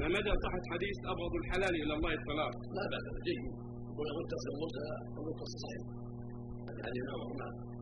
ما مدى صحة حديث أبغض الحلال إلى الله الطلاق؟ لا بأس، جيد، ومتصل مرسل ومتصل صحيح. الحديث أمر